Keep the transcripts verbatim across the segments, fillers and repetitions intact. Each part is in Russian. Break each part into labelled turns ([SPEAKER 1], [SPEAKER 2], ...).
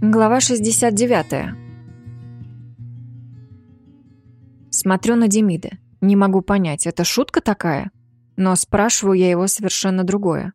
[SPEAKER 1] Глава шестьдесят девять. Смотрю на Демида. Не могу понять, это шутка такая? Но спрашиваю я его совершенно другое.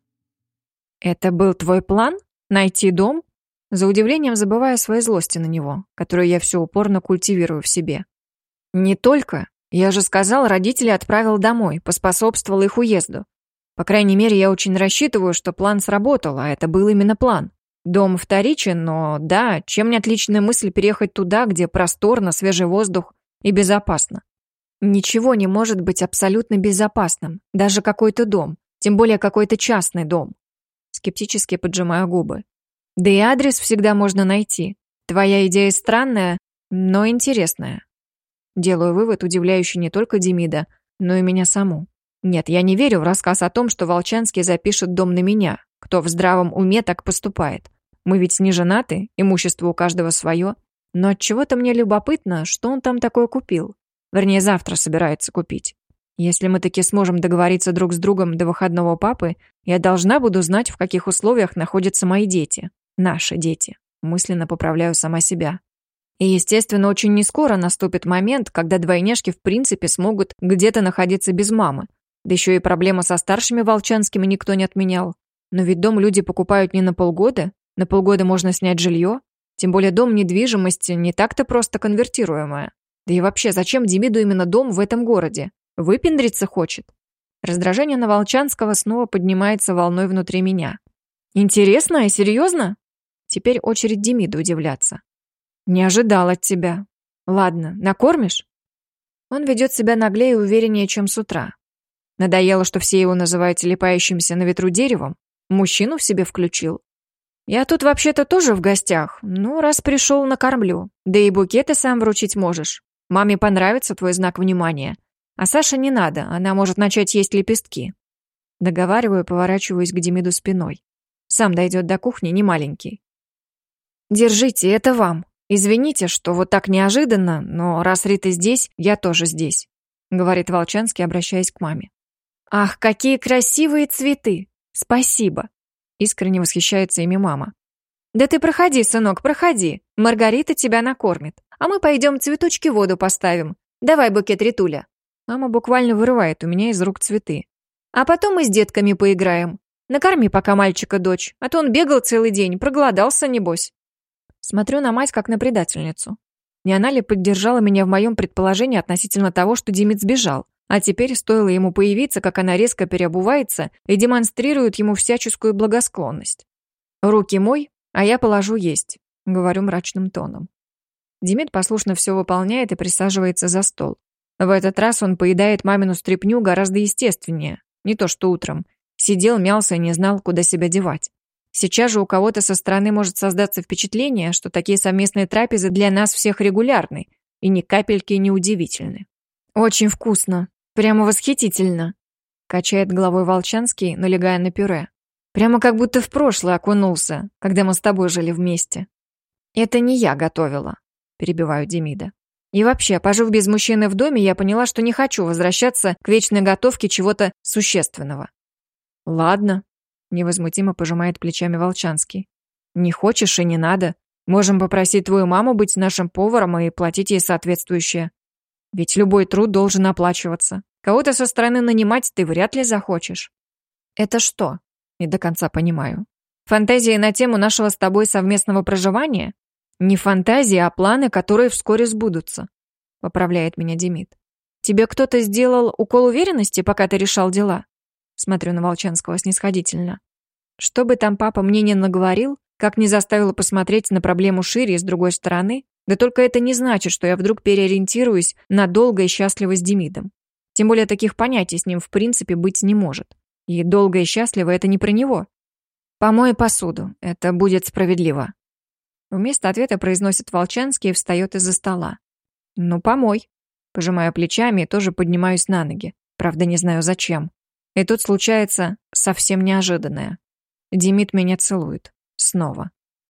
[SPEAKER 1] «Это был твой план? Найти дом?» За удивлением забывая своей злости на него, которую я все упорно культивирую в себе. «Не только. Я же сказал, родителей отправил домой, поспособствовал их уезду. По крайней мере, я очень рассчитываю, что план сработал, а это был именно план. Дом вторичен, но да, чем не отличная мысль переехать туда, где просторно, свежий воздух и безопасно. Ничего не может быть абсолютно безопасным, даже какой-то дом, тем более какой-то частный дом. Скептически поджимаю губы. Да и адрес всегда можно найти. Твоя идея странная, но интересная. Делаю вывод, удивляющий не только Демида, но и меня саму. Нет, я не верю в рассказ о том, что Волчанский запишет дом на меня. Кто в здравом уме так поступает? Мы ведь не женаты, имущество у каждого свое. Но отчего-то мне любопытно, что он там такое купил. Вернее, завтра собирается купить. Если мы таки сможем договориться друг с другом до выходного папы, я должна буду знать, в каких условиях находятся мои дети. Наши дети. Мысленно поправляю сама себя. И, естественно, очень нескоро наступит момент, когда двойняшки в принципе смогут где-то находиться без мамы. Да еще и проблема со старшими Волчанскими никто не отменял. Но ведь дом люди покупают не на полгода. На полгода можно снять жилье. Тем более дом недвижимости не так-то просто конвертируемая. Да и вообще, зачем Демиду именно дом в этом городе? Выпендриться хочет? Раздражение на Волчанского снова поднимается волной внутри меня. Интересно и серьезно? Теперь очередь Демида удивляться. Не ожидал от тебя. Ладно, накормишь? Он ведет себя наглее и увереннее, чем с утра. Надоело, что все его называют телепающимся на ветру деревом? Мужчину в себе включил? Я тут вообще-то тоже в гостях. Ну, раз пришел, накормлю. Да и букеты сам вручить можешь. Маме понравится твой знак внимания. А Саше не надо, она может начать есть лепестки. Договариваю, поворачиваюсь к Демиду спиной. Сам дойдет до кухни, не маленький. Держите, это вам. Извините, что вот так неожиданно, но раз Рита здесь, я тоже здесь, говорит Волчанский, обращаясь к маме. Ах, какие красивые цветы! Спасибо! Искренне восхищается ими мама. Да ты проходи, сынок, проходи. Маргарита тебя накормит. А мы пойдем цветочки в воду поставим. Давай букет, Ритуля. Мама буквально вырывает у меня из рук цветы. А потом мы с детками поиграем. Накорми пока мальчика, дочь, а то он бегал целый день, проголодался, небось. Смотрю на мать, как на предательницу. Не она ли поддержала меня в моем предположении относительно того, что Демид сбежал? А теперь, стоило ему появиться, как она резко переобувается и демонстрирует ему всяческую благосклонность. «Руки мой, а я положу есть», — говорю мрачным тоном. Демид послушно все выполняет и присаживается за стол. В этот раз он поедает мамину стряпню гораздо естественнее, не то что утром. Сидел, мялся и не знал, куда себя девать. Сейчас же у кого-то со стороны может создаться впечатление, что такие совместные трапезы для нас всех регулярны и ни капельки не удивительны. «Очень вкусно. Прямо восхитительно», — качает головой Волчанский, налегая на пюре. «Прямо как будто в прошлое окунулся, когда мы с тобой жили вместе». «Это не я готовила», — перебиваю Демида. «И вообще, пожив без мужчины в доме, я поняла, что не хочу возвращаться к вечной готовке чего-то существенного». «Ладно», — невозмутимо пожимает плечами Волчанский. «Не хочешь и не надо. Можем попросить твою маму быть нашим поваром и платить ей соответствующее. Ведь любой труд должен оплачиваться. Кого-то со стороны нанимать ты вряд ли захочешь». «Это что?» Не до конца понимаю. «Фантазии на тему нашего с тобой совместного проживания? Не фантазии, а планы, которые вскоре сбудутся», — поправляет меня Демид. «Тебе кто-то сделал укол уверенности, пока ты решал дела?» Смотрю на Волчанского снисходительно. Что бы там папа мне не наговорил, как не заставила посмотреть на проблему шире и с другой стороны, да только это не значит, что я вдруг переориентируюсь на долго и счастливо с Демидом. Тем более таких понятий с ним в принципе быть не может. И долго и счастливо это не про него. «Помой посуду, это будет справедливо». Вместо ответа произносит Волчанский и встает из-за стола. «Ну, помой». Пожимаю плечами и тоже поднимаюсь на ноги. Правда, не знаю зачем. И тут случается совсем неожиданное. Демид меня целует. Снова.